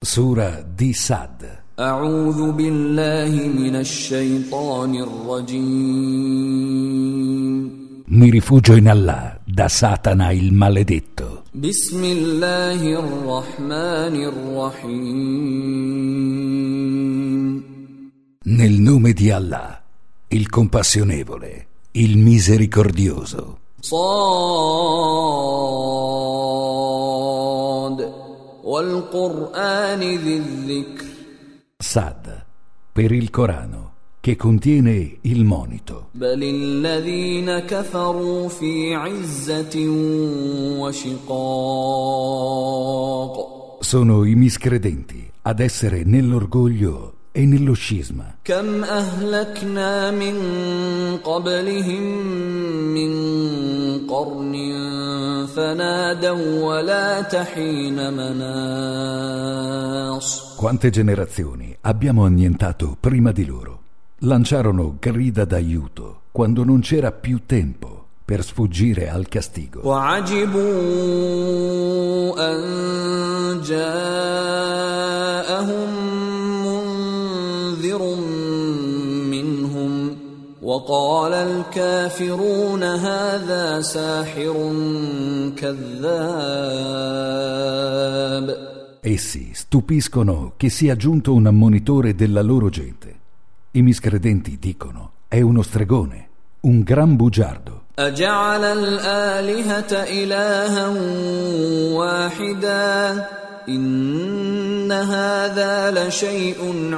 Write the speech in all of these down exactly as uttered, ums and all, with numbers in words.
Sura di Sad. أعوذ بالله من الشيطان الرجيم. Mi rifugio in Allah da Satana il maledetto. بسم الله الرحمن الرحيم. Nel nome di Allah, il compassionevole, il misericordioso. صاد والقرآن ذي الذكر. Sad, per il Corano, che contiene il monito. بل الذين كفروا في عزة وشقاق. Sono i miscredenti ad essere nell'orgoglio e nello scisma. كم أهلكنا من قبلهم من قرن فنادوا ولا تحين مناص. Quante generazioni abbiamo annientato prima di loro. Lanciarono grida d'aiuto quando non c'era più tempo per sfuggire al castigo. وعجبوا أن جاءهم منذر منهم وقال الكافرون هذا ساحر كذاب. Essi stupiscono che sia giunto un ammonitore della loro gente. I miscredenti dicono: è uno stregone, un gran bugiardo. أجعل الآلهة إلها واحدا إن هذا لشيء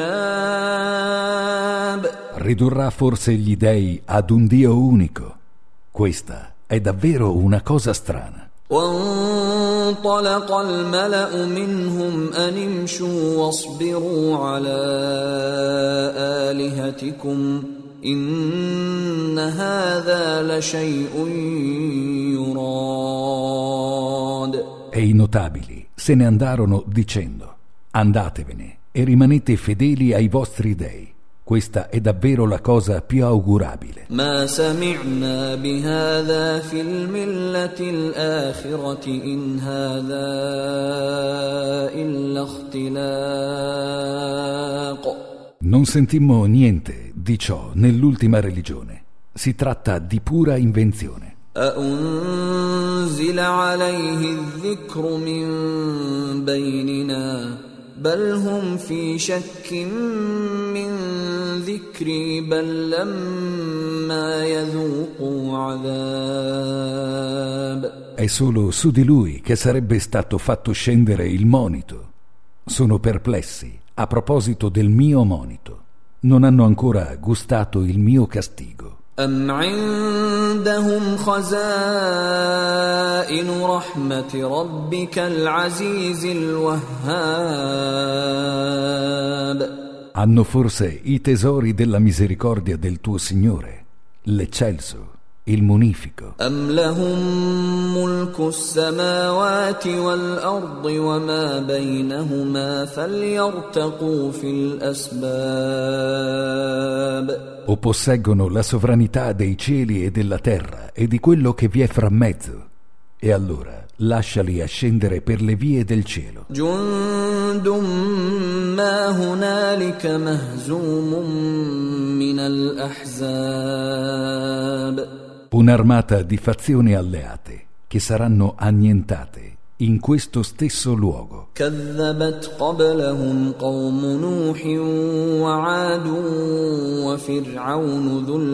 عجاب. Ridurrà forse gli dei ad un Dio unico? Questa è davvero una cosa strana. وانطلق الملأ منهم أن امشوا واصبروا على آلهتكم إن هذا لشيء يراد. E i notabili se ne andarono dicendo: andatevene e rimanete fedeli ai vostri dei. Questa è davvero la cosa più augurabile. ما سمعنا بهذا في الملة الآخرة إن هذا إلا اختلاق. Non sentimmo niente di ciò nell'ultima religione. Si tratta di pura invenzione. أأنزل عليه الذكر من بيننا بل هم في شك من ذكري بل لما يذوقوا عذاب. È solo su di lui che sarebbe stato fatto scendere il monito. Sono perplessi a proposito del mio monito. Non hanno ancora gustato il mio castigo. أم عندهم خزائن رحمة ربك العزيز الوهاب. Hanno forse i tesori della misericordia del tuo Signore, l'eccelso, il munifico. أم لهم ملك السماوات والأرض وما بينهما فليرتقوا في الأسباب. O posseggono la sovranità dei cieli e della terra e di quello che vi è fra mezzo. E allora lasciali ascendere per le vie del cielo. جند ما هنالك مهزوم من الأحزاب. Un'armata di fazioni alleate che saranno annientate in questo stesso luogo. كذبت قبلهم قوم نوح وعاد وفرعون ذو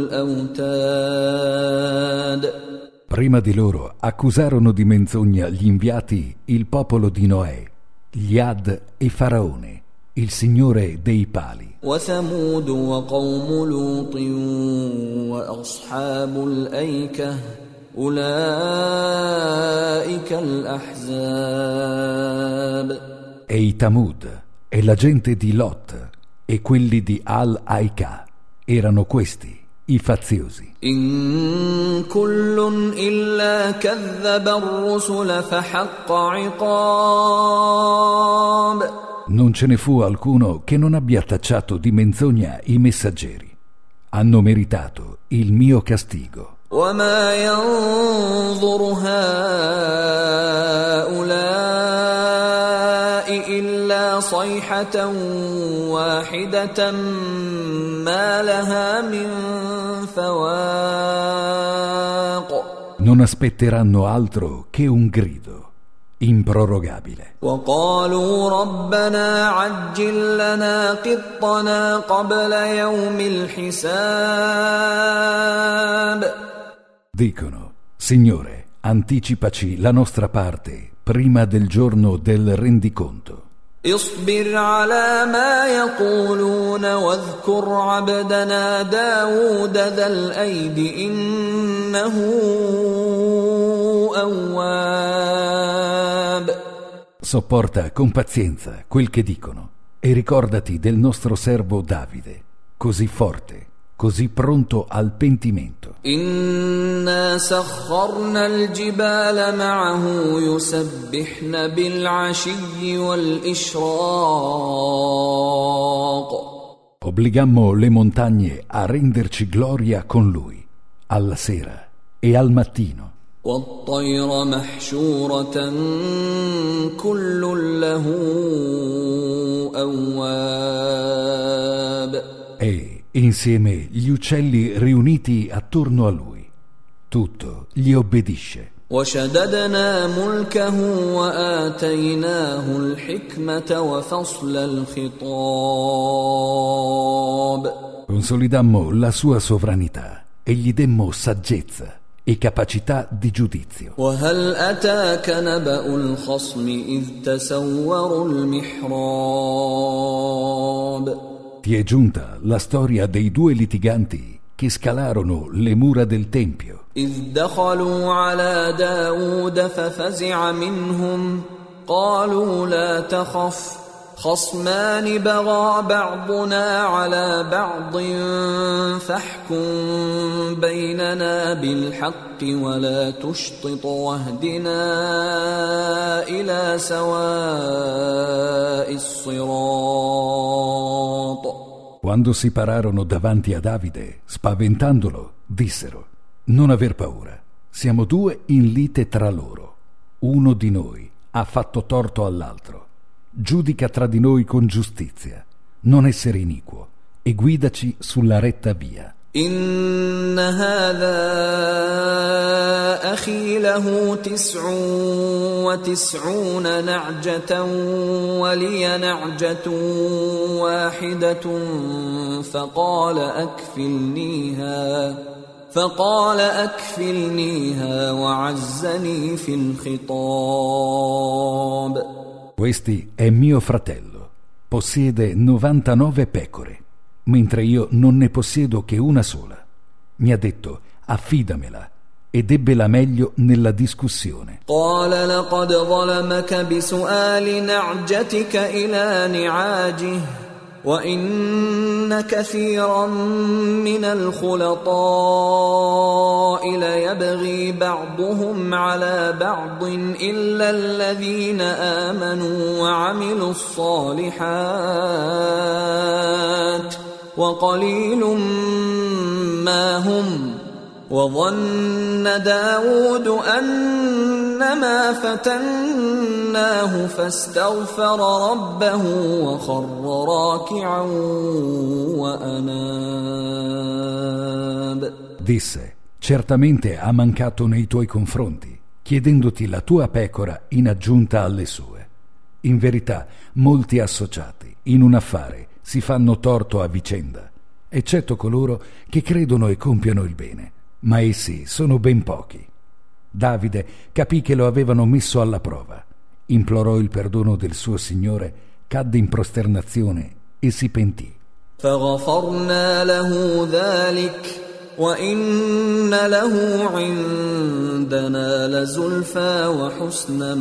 الأوتاد. Prima di loro accusarono di menzogna gli inviati il popolo di Noè, gli Ad e Faraone, il signore dei pali. وثمود وقوم لوط وأصحاب الأيكة أولئك الأحزاب. E i Tamud e la gente di Lot e quelli di Al-Aika erano questi i faziosi. إن كل إلا كذب الرسل فحق عقاب. Non ce ne fu alcuno che non abbia tacciato di menzogna i messaggeri. Hanno meritato il mio castigo. وما ينظر هؤلاء إلا صيحة واحدة ما لها من فواق. Non aspetteranno altro che un grido improrogabile. وقالوا ربنا عجل لنا قطنا قبل يوم الحساب. Dicono: Signore, anticipaci la nostra parte prima del giorno del rendiconto. اصبر على ما يقولون واذكر عبدنا داود ذا الأيد إنه أواب. Sopporta con pazienza quel che dicono e ricordati del nostro servo Davide, così forte, così pronto al pentimento. إنا سخرنا الجبال معه يسبحن بالعشي والإشراق. Obbligammo le montagne a renderci gloria con lui, alla sera e al mattino. والطير محشورة كل له أواب. E insieme gli uccelli riuniti attorno a lui, tutto gli obbedisce. وشددنا ملكه وآتيناه الحكمة وفصل الخطاب. Consolidammo la sua sovranità e gli demmo saggezza e capacità di giudizio. وهل أتاك نبأ الخصم إذ تسوروا المحراب. Ti è giunta la storia dei due litiganti che scalarono le mura del Tempio. إذ دخلوا على داود ففزع منهم قالوا لا تخف خصمان بغى بعضنا على بعض فاحكم بيننا بالحق ولا تشطط واهدنا إلى سواء الصراط. Quando si pararono davanti a Davide, spaventandolo, dissero: non aver paura, siamo due in lite tra loro. Uno di noi ha fatto torto all'altro. Giudica tra di noi con giustizia, non essere iniquo, e guidaci sulla retta via. إن هذا أخي له تسع وتسعون نعجة ولي نعجة واحدة فقال أكفلنيها فقال أكفلنيها وعزني في الخطاب. Questi è mio fratello, possiede novantanove pecore, mentre io non ne possiedo che una sola. Mi ha detto: affidamela, ed ebbela meglio nella discussione. قال لقد ظلمك بسؤال نعجتك إلى نعاجه وإن كثيرا من الخلطاء ليبغي بعضهم على بعض إلا الذين آمنوا وعملوا الصالحات وقليل ما هم وظن داود أنما فتناه فاستغفر ربه وخر راكعا وأناب. Disse: certamente ha mancato nei tuoi confronti, chiedendoti la tua pecora in aggiunta alle sue. In verità, molti associati in un affare si fanno torto a vicenda, eccetto coloro che credono e compiono il bene, ma essi sono ben pochi. Davide capì che lo avevano messo alla prova, implorò il perdono del suo Signore, cadde in prosternazione e si pentì. فغفرنا له ذلك وإن له عندنا لزلفى وحسن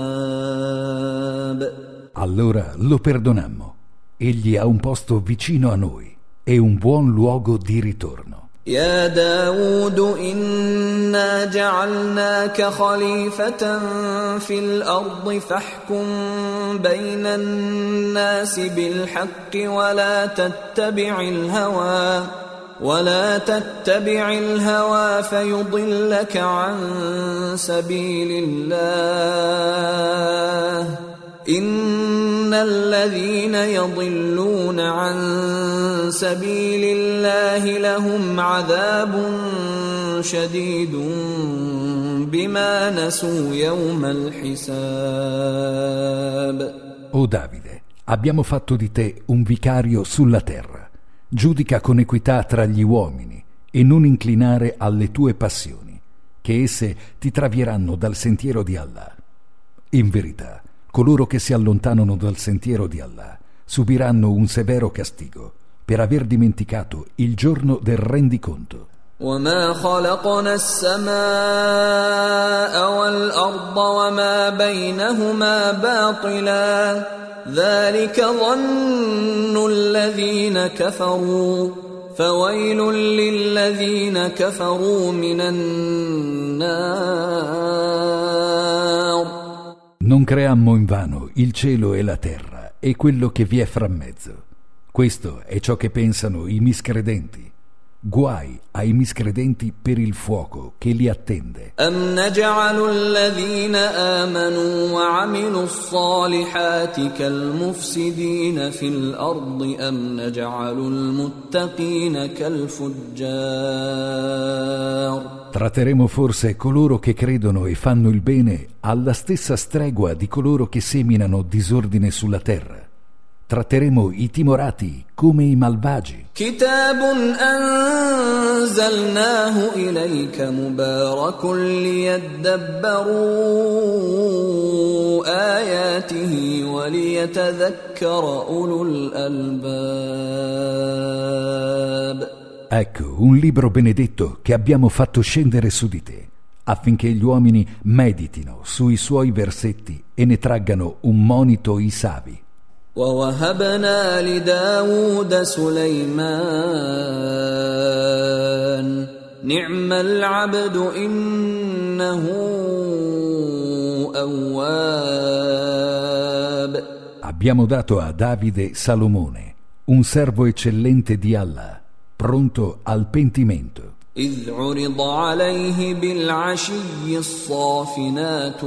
مآب. Allora lo perdonammo. Egli ha un posto vicino a noi e un buon luogo di ritorno. يا داود إنا جعلناك خليفة في الأرض فاحكم بين الناس بالحق ولا تتبع الهوى ولا تتبع الهوى فيضلك عن سبيل الله إن الذين يضلون عن سبيل الله لهم عذاب شديد بما نسوا يوم الحساب. O Davide, abbiamo fatto di te un vicario sulla terra. Giudica con equità tra gli uomini e non inclinare alle tue passioni, che esse ti travieranno dal sentiero di Allah. In verità, coloro che si allontanano dal sentiero di Allah subiranno un severo castigo per aver dimenticato il giorno del rendiconto. وما خلقنا السماء والأرض وما بينهما باطلا ذلك ظن الذين كفروا فويل للذين كفروا من النار. Non creammo invano il cielo e la terra e quello che vi è fra mezzo. Questo è ciò che pensano i miscredenti. Guai ai miscredenti per il fuoco che li attende. أم نجعل الذين آمنوا وعملوا الصالحات كالمفسدين في الأرض أم نجعل المتقين كالفجار. Tratteremo forse coloro che credono e fanno il bene alla stessa stregua di coloro che seminano disordine sulla terra. Tratteremo i timorati come i malvagi. كتاب أنزلناه إليك مبارك ليدبروا آياته وليتذكر أولو الألباب. Ecco un libro benedetto che abbiamo fatto scendere su di te, affinché gli uomini meditino sui suoi versetti e ne traggano un monito i savi. ووهبنا لداود سليمان نعم العبد إنه أواب. Abbiamo dato a Davide Salomone, un servo eccellente di Allah, pronto al pentimento. إذ عرض عليه بالعشي الصافنات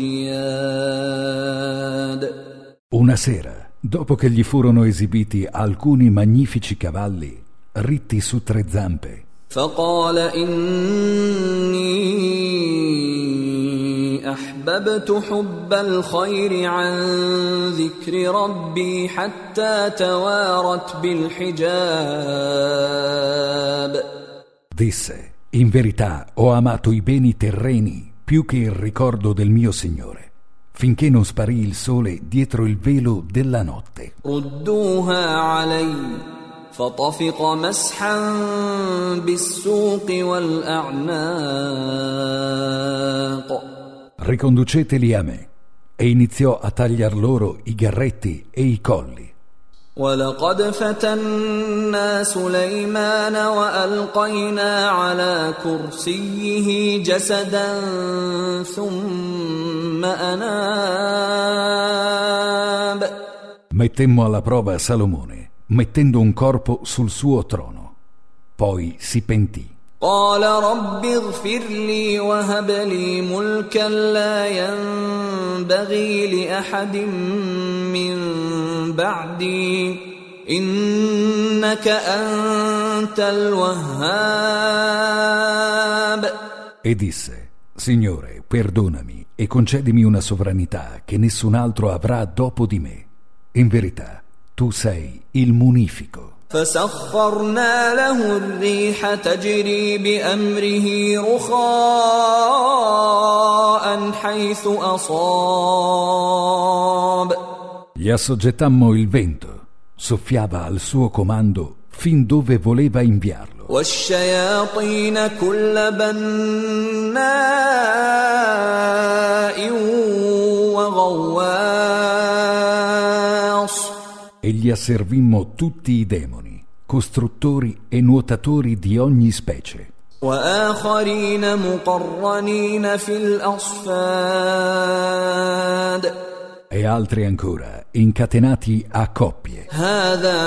الجياد. Una sera, dopo che gli furono esibiti alcuni magnifici cavalli ritti su tre zampe, فقال إني أحببت حب الخير عن ذكر ربي حتى توارت بالحجاب. disse: in verità ho amato i beni terreni più che il ricordo del mio Signore, finché non sparì il sole dietro il velo della notte. ردوها علي فطفق مسحا بالسوق والأعناق. Riconduceteli a me. E iniziò a tagliar loro i garretti e i colli. ولقد فتنا سليمان وألقينا على كرسيه جسدا ثم أناب. Mettemmo alla prova Salomone, mettendo un corpo sul suo trono. Poi si pentì. قال رب اغفر لي وهب لي ملكا لا ينبغي لأحد من بعدي إنك أنت الوهاب. E disse: Signore, perdonami e concedimi una sovranità che nessun altro avrà dopo di me. In verità, tu sei il munifico. فسخرنا له الريح تجري بأمره رخاء حيث أصاب. Gli assoggettammo il vento, soffiava al suo comando fin dove voleva inviarlo. والشياطين كل بناء وغواص. E gli asservimmo tutti i demoni, costruttori e nuotatori di ogni specie. وآخرين مقرنين في الأصفاد. E altri ancora, incatenati a coppie. هذا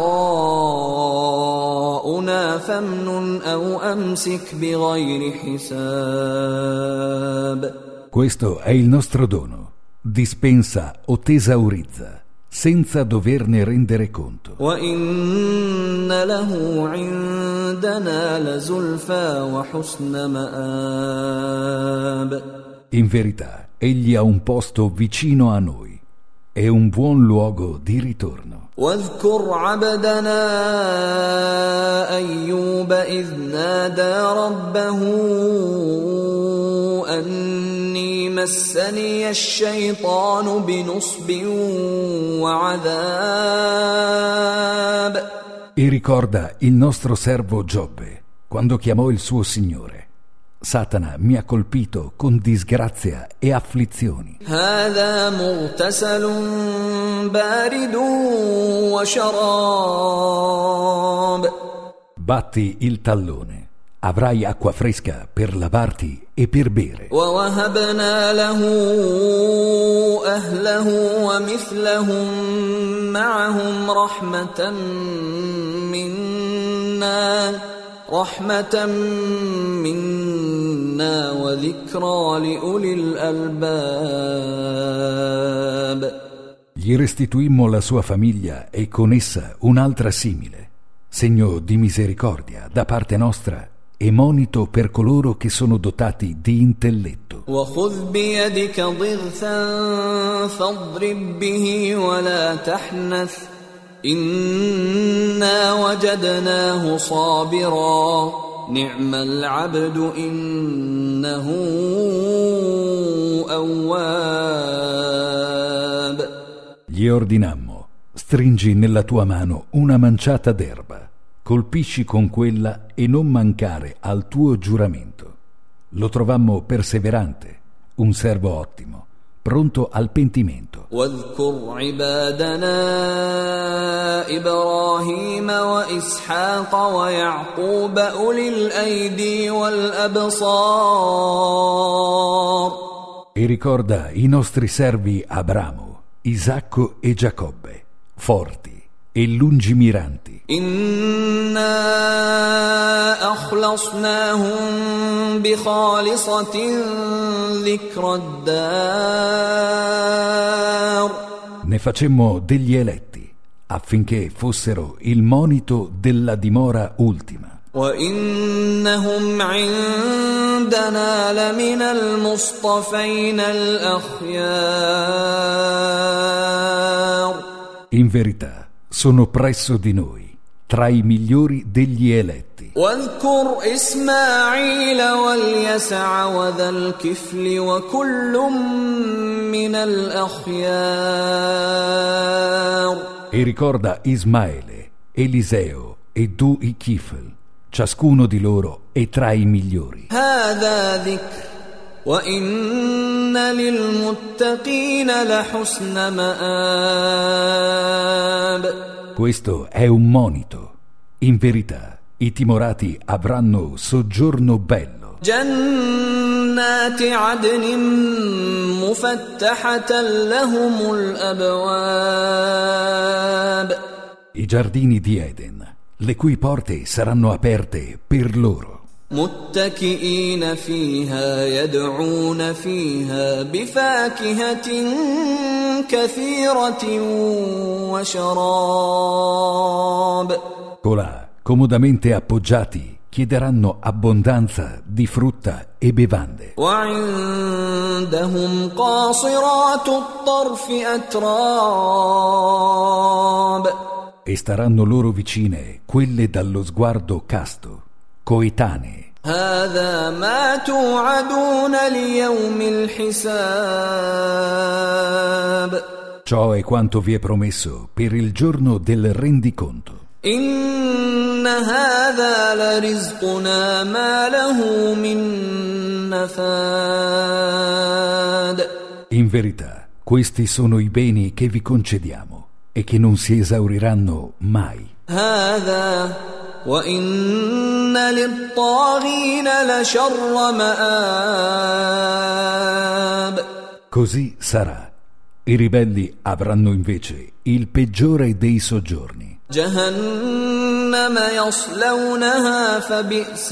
عطاؤنا فامنن أو أمسك بغير حساب. Questo è il nostro dono. dispensa o tesaurizza senza doverne rendere conto. وَإِنَّ لَهُ عِندَنَا لَزُلْفَى وَحُسْنَ مَآبٍ. In verità, egli ha un posto vicino a noi e un buon luogo di ritorno. واذكر عبدنا أيوب إذ نادى ربه أني مسني الشيطان بنصب وعذاب. E ricorda il nostro servo Giobbe quando chiamò il suo Signore: Satana mi ha colpito con disgrazia e afflizioni. هذا مغتسل بارد وشراب. Batti il tallone, avrai acqua fresca per lavarti e per bere. ووهبنا له أهله ومثلهم معهم رحمة منا رحمة منا وذكرى لأولي الألباب. Gli restituimmo la sua famiglia e con essa un'altra simile, segno di misericordia da parte nostra e monito per coloro che sono dotati di intelletto. وخذ بيدك ضغثا فاضرب به ولا تحنث إنا وجدناه صابرا نعم العبد إنه أواب. Gli ordinammo: stringi nella tua mano una manciata d'erba, colpisci con quella e non mancare al tuo giuramento. Lo trovammo perseverante, un servo ottimo, pronto al pentimento. واذكر عبادنا إبراهيم وإسحاق ويعقوب أولي الأيدي والأبصار. E ricorda i nostri servi Abramo, Isacco e Giacobbe, forti e lungimiranti. إنا أخلصناهم بخالصة ذكر الدار. Ne facemmo degli eletti affinché fossero il monito della dimora ultima. وإنهم عندنا لمن المصطفين الأخيار. In verità, sono presso di noi, tra i migliori degli eletti. واذكر إسماعيل واليسع وذا الكفل وكل من الأخيار. E ricorda Ismaele, Eliseo e Dui Kifl, ciascuno di loro è tra i migliori. هذا ذكر وإن للمتقين لحسن مآب. Questo è un monito. In verità, i timorati avranno soggiorno bello. جنات عدن مفتحة لهم الأبواب. I giardini di Eden, le cui porte saranno aperte per loro. متكئين فيها يدعون فيها بفاكهة كثيرة وشراب. Colà, comodamente appoggiati, chiederanno abbondanza di frutta e bevande. وعندهم قاصرات الطرف أتراب. E staranno loro vicine quelle dallo sguardo casto, coetanee. هذا ما توعدون ليوم الحساب. Ciò è quanto vi è promesso per il giorno del rendiconto. إن هذا لرزقنا ما له من نفاد. In verità, questi sono i beni che vi concediamo e che non si esauriranno mai. هذا وإن للطاغين لشر مآب. Così sarà. I ribelli avranno invece il peggiore dei soggiorni. جهنم يصلونها فبئس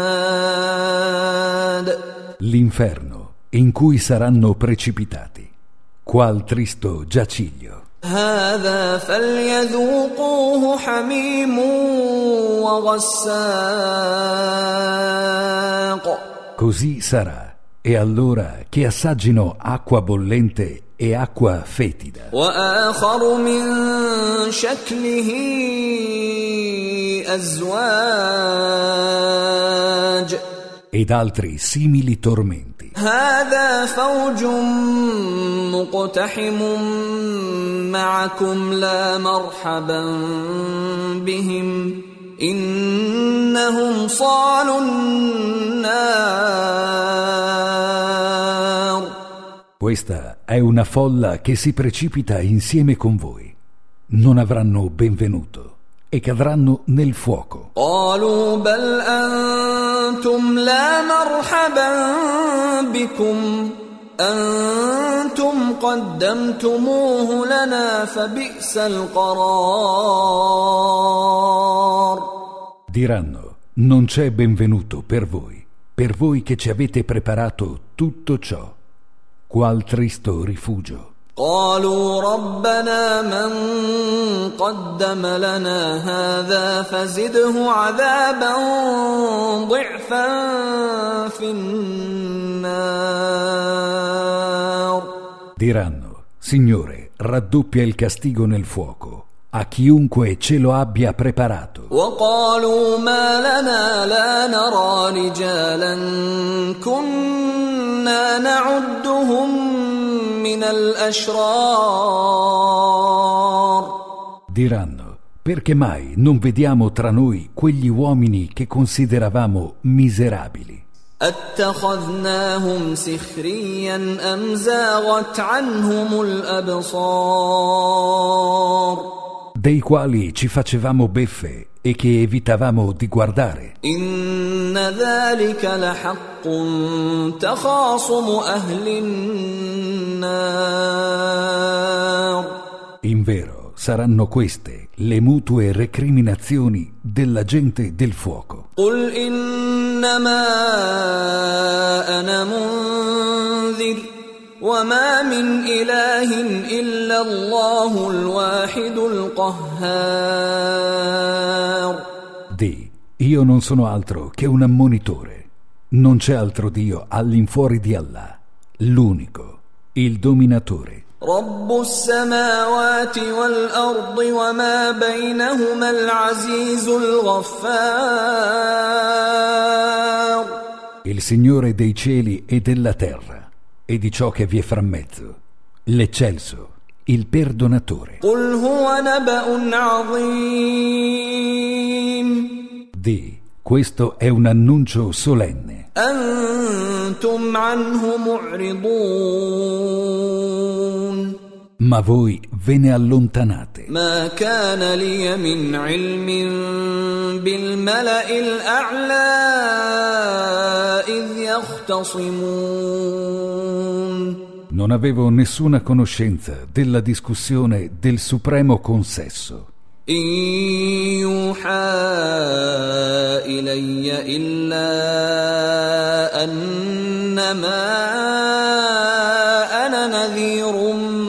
المهاد. L'inferno in cui saranno precipitati. qual tristo giaciglio. هذا فليذوقوه حميم وغساق. Così sarà, e allora che assaggino acqua bollente e acqua fetida. وآخر من شكله أزواج. Ed altri simili tormenti. هذا فوج مقتحم معكم لا مرحبا بهم إنهم صالوا النار. Questa è una folla che si precipita insieme con voi. Non avranno benvenuto e cadranno nel fuoco. قالوا بل أنتم لا مرحبا بكم أنتم قدمتموه لنا فبئس القرار. Diranno: non c'è benvenuto per voi, per voi che ci avete preparato tutto ciò. Qual tristo rifugio. قالوا ربنا من قدم لنا هذا فزده عذابا ضعفا في النار. Diranno: Signore, raddoppia il castigo nel fuoco a chiunque ce lo abbia preparato. وقالوا ما لنا لا نرى رجالا كنا نعدهم من الأشرار. Diranno: perché mai non vediamo tra noi quegli uomini che consideravamo miserabili? أتخذناهم سخريا أم زاغت عنهم الأبصار. Dei quali ci facevamo beffe e che evitavamo di guardare. إن ذلك لحق تخاصم أهل النار. In vero, saranno queste le mutue recriminazioni della gente del fuoco. قل إنما أنا منذر وما من إله إلا الله الواحد القهار. Di, io non sono altro che un ammonitore. Non c'è altro Dio all'infuori di Allah, l'unico, il dominatore. رب السماوات والأرض وما بينهما العزيز الغفار. Il Signore dei cieli e della terra e di ciò che vi è fra mezzo, l'eccelso, il perdonatore. قل هو نبأ عظيم. Di, questo è un annuncio solenne. أنتم عنه معرضون. Ma voi ve ne allontanate. ما كان لي من علم بالملأ الأعلى إذ يختصمون. Non avevo nessuna conoscenza della discussione del supremo consesso. إن يوحى إلي إلا أنما أنا نذير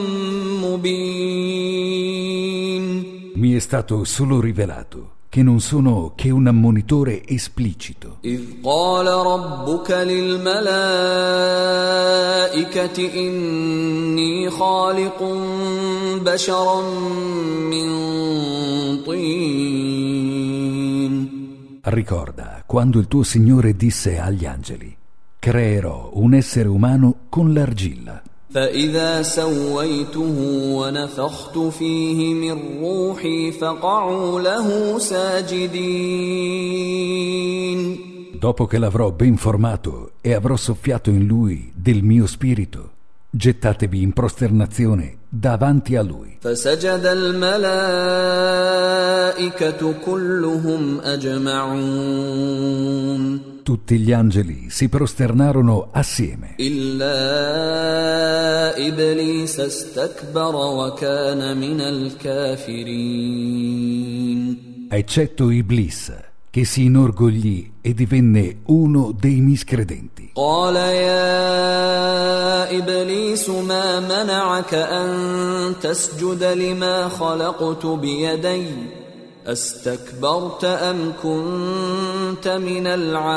مبين. Mi è stato solo rivelato che non sono che un ammonitore esplicito. إذ قال ربك للملائكة إني خالق بشرا من طين. Ricorda quando il tuo Signore disse agli angeli: creerò un essere umano con l'argilla. فإذا سويته ونفخت فيه من روحي فقعوا له ساجدين. Dopo che l'avrò ben formato e avrò soffiato in lui del mio spirito, gettatevi in prosternazione davanti a lui. فسجد الملائكة كلهم أجمعون. Tutti gli angeli si prosternarono assieme. إلا إبليس استكبر وكان من الكافرين. Eccetto Iblis, che si inorgoglì e divenne uno dei miscredenti. قال يا إبليس ما منعك أن تسجد لما خلقت بيدي أستكبرت أم كنت من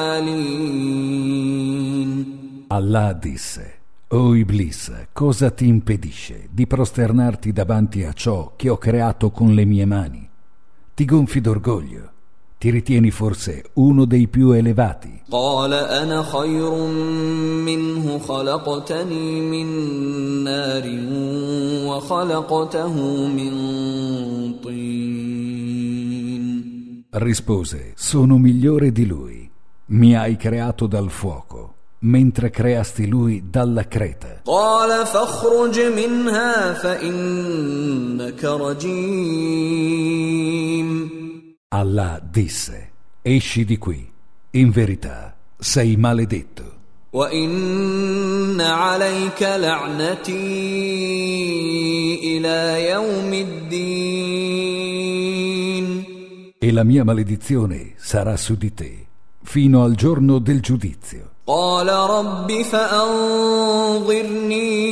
العالين. Allah disse: O Iblis, cosa ti impedisce di prosternarti davanti a ciò che ho creato con le mie mani? Ti gonfi d'orgoglio? Ti ritieni forse uno dei più elevati? قال أنا خير منه خلقتني من نار وخلقته من طين. Rispose: Sono migliore di lui. Mi hai creato dal fuoco, mentre creasti lui dalla creta. قال فاخرج منها فإنك رجيم. Allah disse: Esci di qui, in verità sei maledetto. وإن عليك لعنتي إلى يوم الدين. E la mia maledizione sarà su di te fino al giorno del giudizio. قال رب فأنظرني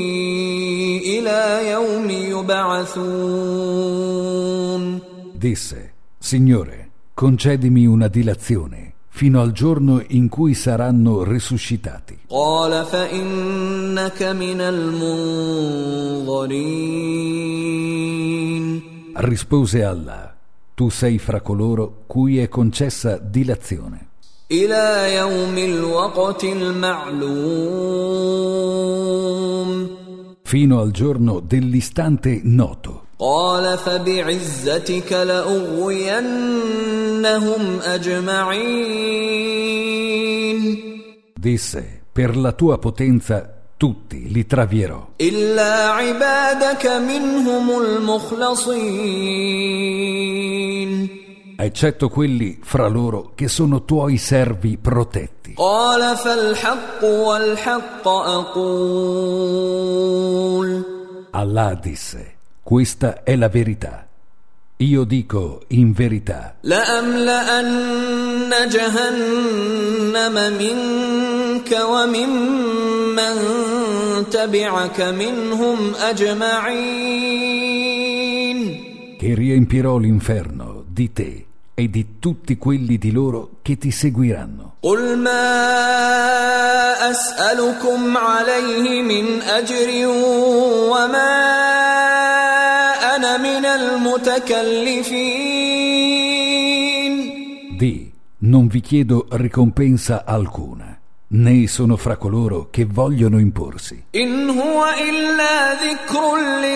إلى يوم يبعثون. Disse: Signore, concedimi una dilazione fino al giorno in cui saranno risuscitati. قال فإنك من المنظرين. Rispose Allah: Tu sei fra coloro cui è concessa dilazione. إلى يوم الوقت المعلوم. Fino al giorno dell'istante noto. قال فبعزتك لأغوينهم أجمعين. Disse: Per la tua potenza tutti li travierò, إلا عبادك منهم المخلصين. eccetto quelli fra loro che sono tuoi servi protetti. قال فالحق والحق أقول. Allah disse: Questa è la verità. Io dico in verità: لأملأن جهنم منك وممن تبعك منهم أجمعين. che riempirò l'inferno di te e di tutti quelli di loro che ti seguiranno. قل ما أسألكم عليه من أجر وما أنا من المتكلفين. Di: Non vi chiedo ricompensa alcuna, né sono fra coloro che vogliono imporsi. إن هو إلا ذكر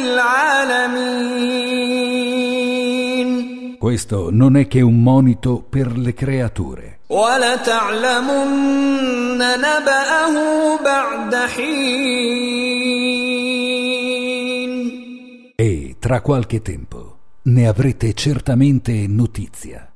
للعالمين. Questo non è che un monito per le creature. وَلَتَعْلَمُنَّ نَبَأَهُ بَعْدَ حِينٍ. E tra qualche tempo ne avrete certamente notizia.